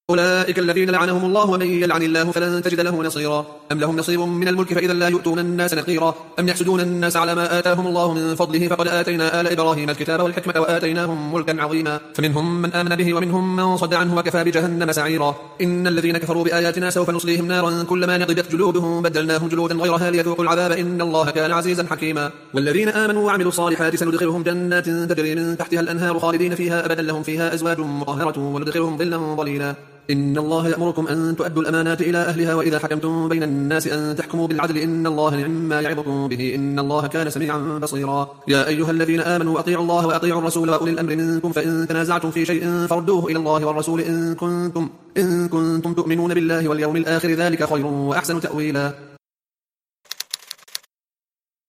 أولئك الذين لعنهم الله ومن يلعن الله فلن تجد له نصيرا أم لهم نصيب من الملك فإذا لا يؤتون الناس نقيرا أم يحسدون الناس على ما آتاهم الله من فضله فقد آتينا آل إبراهيم الكتاب والحكمة وآتيناهم ملكا عظيما فمنهم من آمن به ومنهم من صد عنه وكفى بجهنم سعيرا إن الذين كفروا بآياتنا سوف نصليهم نارا كلما نضجت جلودهم بدلناهم جلودا غيرها ليذوقوا العذاب إن الله كان عزيزا حكيما والذين آمنوا وعملوا الصالحات سندخلهم جنات تجري من تحتها الأنهار خالدين فيها أبدا لهم فيها أزواج مطهرة وندخلهم ظلا ظليلا إن الله يأمركم أن تؤدوا الأمانات إلى أهلها وإذا حكمتم بين الناس أن تحكموا بالعدل إن الله نعم يعظكم به إن الله كان سميعا بصيرا يا أيها الذين آمنوا أطيعوا الله وأطيعوا الرسول وأولي الأمر منكم فإن تنازعتم في شيء فردوه إلى الله والرسول إن كنتم تؤمنون بالله واليوم الآخر ذلك خير وأحسن تأويلا